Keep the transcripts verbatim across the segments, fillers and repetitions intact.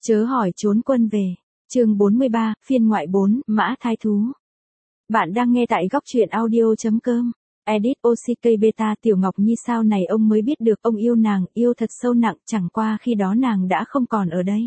Chớ hỏi trốn quân về. Chương bốn mươi ba, phiên ngoại bốn, Mã Thái Thú. Bạn đang nghe tại góc truyện audio.com. Edit ô xê ca Beta. Tiểu Ngọc Nhi sao này ông mới biết được ông yêu nàng, yêu thật sâu nặng, chẳng qua khi đó nàng đã không còn ở đây.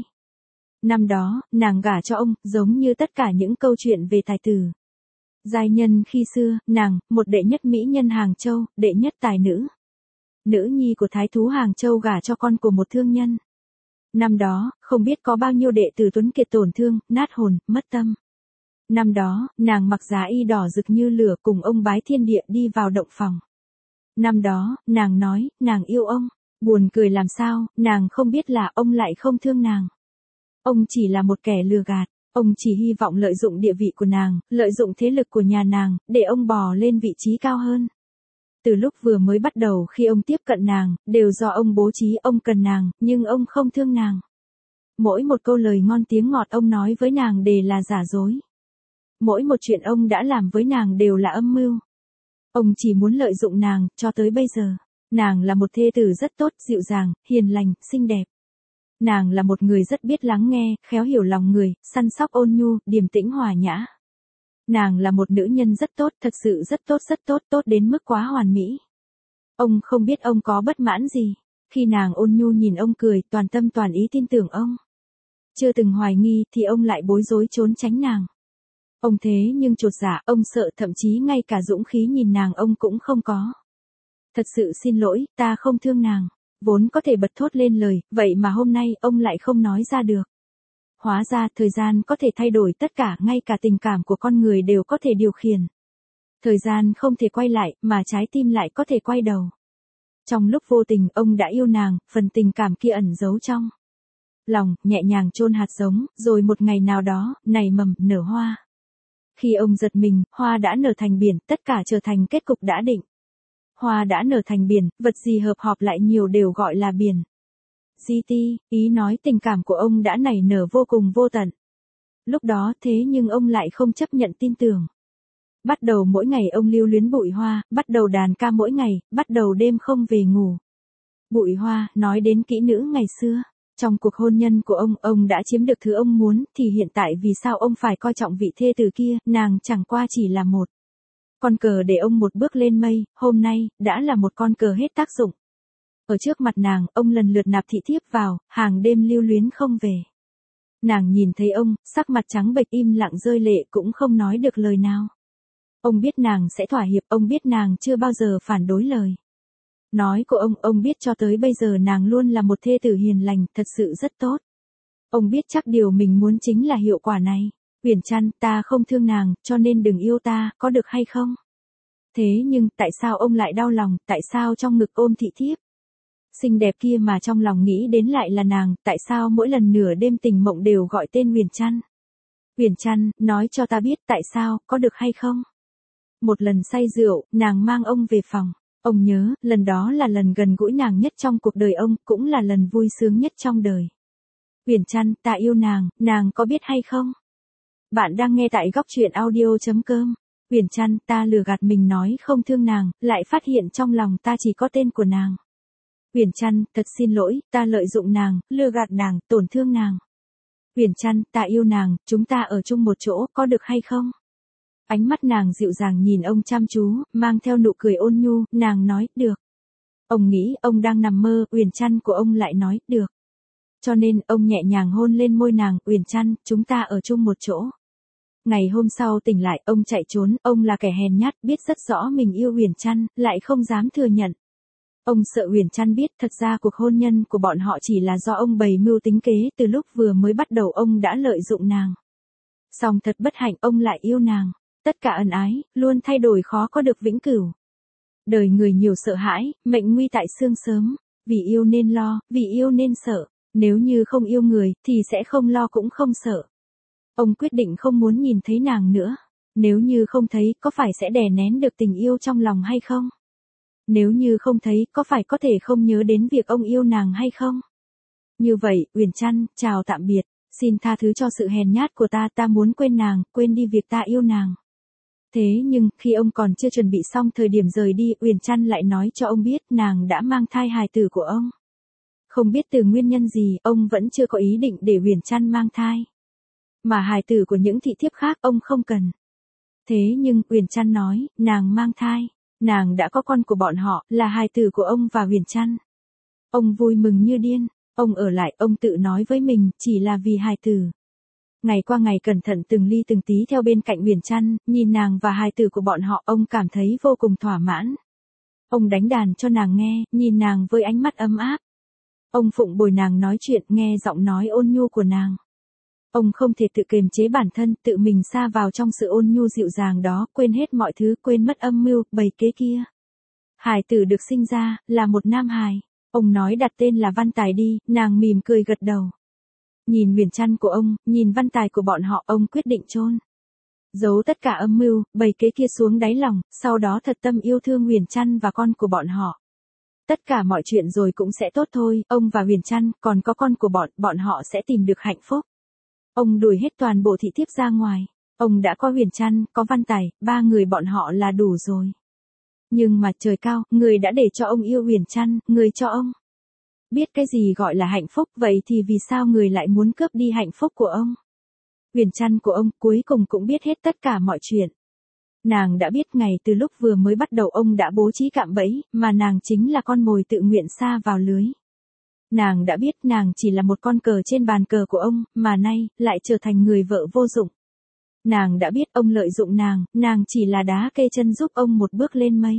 Năm đó, nàng gả cho ông, giống như tất cả những câu chuyện về tài tử. Giai nhân khi xưa, nàng, một đệ nhất mỹ nhân Hàng Châu, đệ nhất tài nữ. Nữ nhi của Thái Thú Hàng Châu gả cho con của một thương nhân. Năm đó, không biết có bao nhiêu đệ tử tuấn kiệt tổn thương, nát hồn, mất tâm. Năm đó, nàng mặc giá y đỏ rực như lửa cùng ông bái thiên địa đi vào động phòng. Năm đó, nàng nói, nàng yêu ông. Buồn cười làm sao, nàng không biết là ông lại không thương nàng. Ông chỉ là một kẻ lừa gạt. Ông chỉ hy vọng lợi dụng địa vị của nàng, lợi dụng thế lực của nhà nàng, để ông bò lên vị trí cao hơn. Từ lúc vừa mới bắt đầu khi ông tiếp cận nàng, đều do ông bố trí, ông cần nàng, nhưng ông không thương nàng. Mỗi một câu lời ngon tiếng ngọt ông nói với nàng đều là giả dối. Mỗi một chuyện ông đã làm với nàng đều là âm mưu. Ông chỉ muốn lợi dụng nàng, cho tới bây giờ. Nàng là một thê tử rất tốt, dịu dàng, hiền lành, xinh đẹp. Nàng là một người rất biết lắng nghe, khéo hiểu lòng người, săn sóc ôn nhu, điềm tĩnh hòa nhã. Nàng là một nữ nhân rất tốt, thật sự rất tốt rất tốt, tốt đến mức quá hoàn mỹ. Ông không biết ông có bất mãn gì. Khi nàng ôn nhu nhìn ông cười, toàn tâm toàn ý tin tưởng ông. Chưa từng hoài nghi, thì ông lại bối rối trốn tránh nàng. Ông thế nhưng chột dạ, ông sợ, thậm chí ngay cả dũng khí nhìn nàng ông cũng không có. Thật sự xin lỗi, ta không thương nàng. Vốn có thể bật thốt lên lời, vậy mà hôm nay ông lại không nói ra được. Hóa ra thời gian có thể thay đổi tất cả, ngay cả tình cảm của con người đều có thể điều khiển. Thời gian không thể quay lại, mà trái tim lại có thể quay đầu. Trong lúc vô tình, ông đã yêu nàng, phần tình cảm kia ẩn giấu trong lòng, nhẹ nhàng chôn hạt giống, rồi một ngày nào đó, nảy mầm, nở hoa. Khi ông giật mình, hoa đã nở thành biển, tất cả trở thành kết cục đã định. Hoa đã nở thành biển, vật gì hợp họp lại nhiều đều gọi là biển. giê tê, ý nói tình cảm của ông đã nảy nở vô cùng vô tận. Lúc đó thế nhưng ông lại không chấp nhận tin tưởng. Bắt đầu mỗi ngày ông lưu luyến bụi hoa, bắt đầu đàn ca mỗi ngày, bắt đầu đêm không về ngủ. Bụi hoa, nói đến kỹ nữ ngày xưa. Trong cuộc hôn nhân của ông, ông đã chiếm được thứ ông muốn, thì hiện tại vì sao ông phải coi trọng vị thê tử kia, nàng chẳng qua chỉ là một con cờ để ông một bước lên mây, hôm nay, đã là một con cờ hết tác dụng. Ở trước mặt nàng, ông lần lượt nạp thị thiếp vào, hàng đêm lưu luyến không về. Nàng nhìn thấy ông, sắc mặt trắng bệch im lặng rơi lệ cũng không nói được lời nào. Ông biết nàng sẽ thỏa hiệp, ông biết nàng chưa bao giờ phản đối lời nói của ông, ông biết cho tới bây giờ nàng luôn là một thê tử hiền lành, thật sự rất tốt. Ông biết chắc điều mình muốn chính là hiệu quả này. Uyển Trăn, ta không thương nàng, cho nên đừng yêu ta, có được hay không? Thế nhưng, tại sao ông lại đau lòng, tại sao trong ngực ôm thị thiếp xinh đẹp kia mà trong lòng nghĩ đến lại là nàng, tại sao mỗi lần nửa đêm tình mộng đều gọi tên Uyển Trăn? Uyển Trăn, nói cho ta biết tại sao, có được hay không? Một lần say rượu, nàng mang ông về phòng. Ông nhớ, lần đó là lần gần gũi nàng nhất trong cuộc đời ông, cũng là lần vui sướng nhất trong đời. Uyển Trăn, ta yêu nàng, nàng có biết hay không? Bạn đang nghe tại góc truyện audio.com. Uyển Trăn, ta lừa gạt mình nói không thương nàng, lại phát hiện trong lòng ta chỉ có tên của nàng. Uyển Trăn, thật xin lỗi, ta lợi dụng nàng, lừa gạt nàng, tổn thương nàng. Uyển Trăn, ta yêu nàng, chúng ta ở chung một chỗ, có được hay không? Ánh mắt nàng dịu dàng nhìn ông chăm chú, mang theo nụ cười ôn nhu, nàng nói, được. Ông nghĩ ông đang nằm mơ, Uyển Trăn của ông lại nói, được. Cho nên, ông nhẹ nhàng hôn lên môi nàng, Uyển Trăn, chúng ta ở chung một chỗ. Ngày hôm sau tỉnh lại, ông chạy trốn, ông là kẻ hèn nhát, biết rất rõ mình yêu Uyển Trăn, lại không dám thừa nhận. Ông sợ Uyển Trăn biết, thật ra cuộc hôn nhân của bọn họ chỉ là do ông bày mưu tính kế, từ lúc vừa mới bắt đầu ông đã lợi dụng nàng. Song thật bất hạnh, ông lại yêu nàng. Tất cả ân ái, luôn thay đổi khó có được vĩnh cửu. Đời người nhiều sợ hãi, mệnh nguy tại xương sớm. Vì yêu nên lo, vì yêu nên sợ. Nếu như không yêu người, thì sẽ không lo cũng không sợ. Ông quyết định không muốn nhìn thấy nàng nữa. Nếu như không thấy, có phải sẽ đè nén được tình yêu trong lòng hay không? Nếu như không thấy, có phải có thể không nhớ đến việc ông yêu nàng hay không? Như vậy, Uyển Trăn, chào tạm biệt. Xin tha thứ cho sự hèn nhát của ta, ta muốn quên nàng, quên đi việc ta yêu nàng. Thế nhưng, khi ông còn chưa chuẩn bị xong thời điểm rời đi, Uyển Trăn lại nói cho ông biết nàng đã mang thai hài tử của ông. Không biết từ nguyên nhân gì, ông vẫn chưa có ý định để Huyền Trăn mang thai. Mà hài tử của những thị thiếp khác ông không cần. Thế nhưng, Huyền Trăn nói, nàng mang thai. Nàng đã có con của bọn họ, là hài tử của ông và Huyền Trăn. Ông vui mừng như điên. Ông ở lại, ông tự nói với mình, chỉ là vì hài tử. Ngày qua ngày cẩn thận từng ly từng tí theo bên cạnh Huyền Trăn, nhìn nàng và hài tử của bọn họ, ông cảm thấy vô cùng thỏa mãn. Ông đánh đàn cho nàng nghe, nhìn nàng với ánh mắt ấm áp. Ông phụng bồi nàng nói chuyện, nghe giọng nói ôn nhu của nàng. Ông không thể tự kiềm chế bản thân, tự mình sa vào trong sự ôn nhu dịu dàng đó, quên hết mọi thứ, quên mất âm mưu, bày kế kia. Hài tử được sinh ra, là một nam hài. Ông nói đặt tên là Văn Tài đi, nàng mỉm cười gật đầu. Nhìn Huyền Trăn của ông, nhìn Văn Tài của bọn họ, ông quyết định chôn giấu tất cả âm mưu, bày kế kia xuống đáy lòng, sau đó thật tâm yêu thương Huyền Trăn và con của bọn họ. Tất cả mọi chuyện rồi cũng sẽ tốt thôi, ông và Huyền Trăn, còn có con của bọn, bọn họ sẽ tìm được hạnh phúc. Ông đuổi hết toàn bộ thị thiếp ra ngoài. Ông đã có Huyền Trăn, có Văn Tài, ba người bọn họ là đủ rồi. Nhưng mà trời cao, người đã để cho ông yêu Huyền Trăn, người cho ông biết cái gì gọi là hạnh phúc, vậy thì vì sao người lại muốn cướp đi hạnh phúc của ông? Huyền Trăn của ông cuối cùng cũng biết hết tất cả mọi chuyện. Nàng đã biết ngày từ lúc vừa mới bắt đầu ông đã bố trí cạm bẫy, mà nàng chính là con mồi tự nguyện sa vào lưới. Nàng đã biết nàng chỉ là một con cờ trên bàn cờ của ông, mà nay, lại trở thành người vợ vô dụng. Nàng đã biết ông lợi dụng nàng, nàng chỉ là đá kê chân giúp ông một bước lên mây.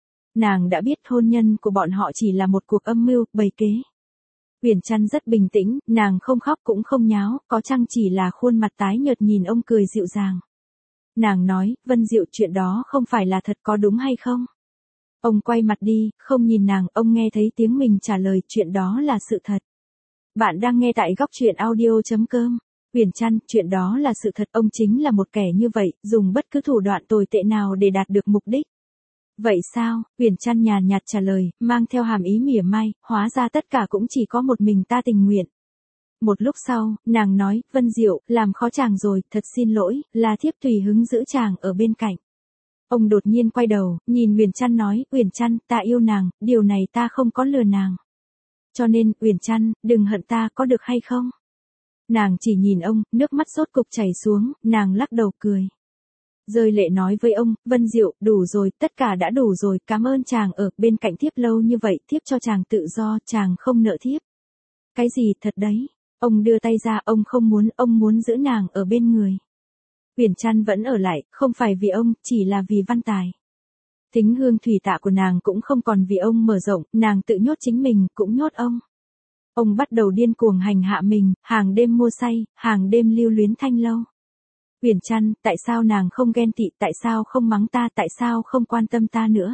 Nàng đã biết hôn nhân của bọn họ chỉ là một cuộc âm mưu, bày kế. Huyền Trăn rất bình tĩnh, nàng không khóc cũng không nháo, có chăng chỉ là khuôn mặt tái nhợt nhìn ông cười dịu dàng. Nàng nói, Vân Diệu, chuyện đó không phải là thật, có đúng hay không? Ông quay mặt đi, không nhìn nàng, ông nghe thấy tiếng mình trả lời, chuyện đó là sự thật. Bạn đang nghe tại góc truyện audio chấm com. Huyền Trăn, chuyện đó là sự thật, ông chính là một kẻ như vậy, dùng bất cứ thủ đoạn tồi tệ nào để đạt được mục đích. Vậy sao? Huyền Trăn nhàn nhạt trả lời, mang theo hàm ý mỉa mai, hóa ra tất cả cũng chỉ có một mình ta tình nguyện. Một lúc sau, nàng nói, Vân Diệu, làm khó chàng rồi, thật xin lỗi, là thiếp tùy hứng giữ chàng ở bên cạnh. Ông đột nhiên quay đầu, nhìn Huyền Trăn nói, Huyền Trăn, ta yêu nàng, điều này ta không có lừa nàng. Cho nên, Huyền Trăn, đừng hận ta, có được hay không? Nàng chỉ nhìn ông, nước mắt rốt cục chảy xuống, nàng lắc đầu cười. Rơi lệ nói với ông, Vân Diệu, đủ rồi, tất cả đã đủ rồi, cảm ơn chàng ở bên cạnh thiếp lâu như vậy, thiếp cho chàng tự do, chàng không nợ thiếp. Cái gì thật đấy? Ông đưa tay ra, ông không muốn, ông muốn giữ nàng ở bên người. Huyền Trăn vẫn ở lại, không phải vì ông, chỉ là vì Văn Tài. Tính hương thủy tạ của nàng cũng không còn vì ông mở rộng, nàng tự nhốt chính mình, cũng nhốt ông. Ông bắt đầu điên cuồng hành hạ mình, hàng đêm mua say, hàng đêm lưu luyến thanh lâu. Huyền Trăn, tại sao nàng không ghen tị, tại sao không mắng ta, tại sao không quan tâm ta nữa?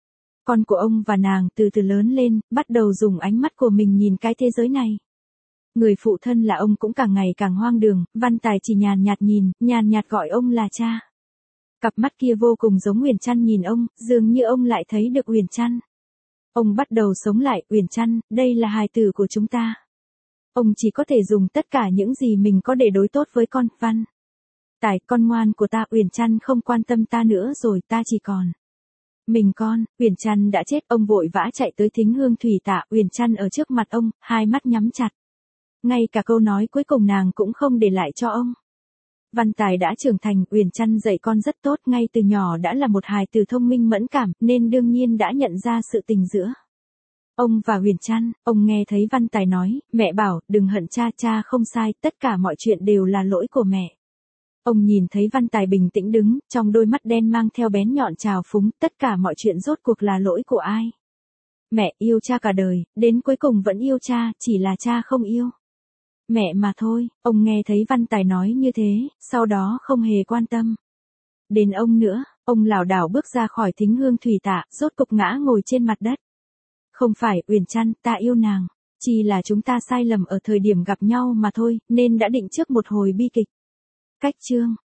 Con của ông và nàng từ từ lớn lên, bắt đầu dùng ánh mắt của mình nhìn cái thế giới này. Người phụ thân là ông cũng càng ngày càng hoang đường, Văn Tài chỉ nhàn nhạt nhìn, nhàn nhạt gọi ông là cha. Cặp mắt kia vô cùng giống Huyền Trăn nhìn ông, dường như ông lại thấy được Huyền Trăn. Ông bắt đầu sống lại, Huyền Trăn, đây là hài tử của chúng ta. Ông chỉ có thể dùng tất cả những gì mình có để đối tốt với con, Văn Tài, con ngoan của ta. Huyền Trăn không quan tâm ta nữa rồi, ta chỉ còn mình con. Huyền Trăn đã chết, ông vội vã chạy tới Thính Hương Thủy Tạ, Huyền Trăn ở trước mặt ông, hai mắt nhắm chặt. Ngay cả câu nói cuối cùng nàng cũng không để lại cho ông. Văn Tài đã trưởng thành, Huyền Trăn dạy con rất tốt, ngay từ nhỏ đã là một hài tử thông minh mẫn cảm, nên đương nhiên đã nhận ra sự tình giữa ông và Huyền Trăn. Ông nghe thấy Văn Tài nói, mẹ bảo, đừng hận cha, cha không sai, tất cả mọi chuyện đều là lỗi của mẹ. Ông nhìn thấy Văn Tài bình tĩnh đứng, trong đôi mắt đen mang theo bén nhọn trào phúng, tất cả mọi chuyện rốt cuộc là lỗi của ai? Mẹ yêu cha cả đời, đến cuối cùng vẫn yêu cha, chỉ là cha không yêu mẹ mà thôi. Ông nghe thấy Văn Tài nói như thế, sau đó không hề quan tâm đến ông nữa. Ông lảo đảo bước ra khỏi Thính Hương Thủy Tạ, rốt cục ngã ngồi trên mặt đất. Không phải, Huyền Trăn, ta yêu nàng, chỉ là chúng ta sai lầm ở thời điểm gặp nhau mà thôi, nên đã định trước một hồi bi kịch. Cách chương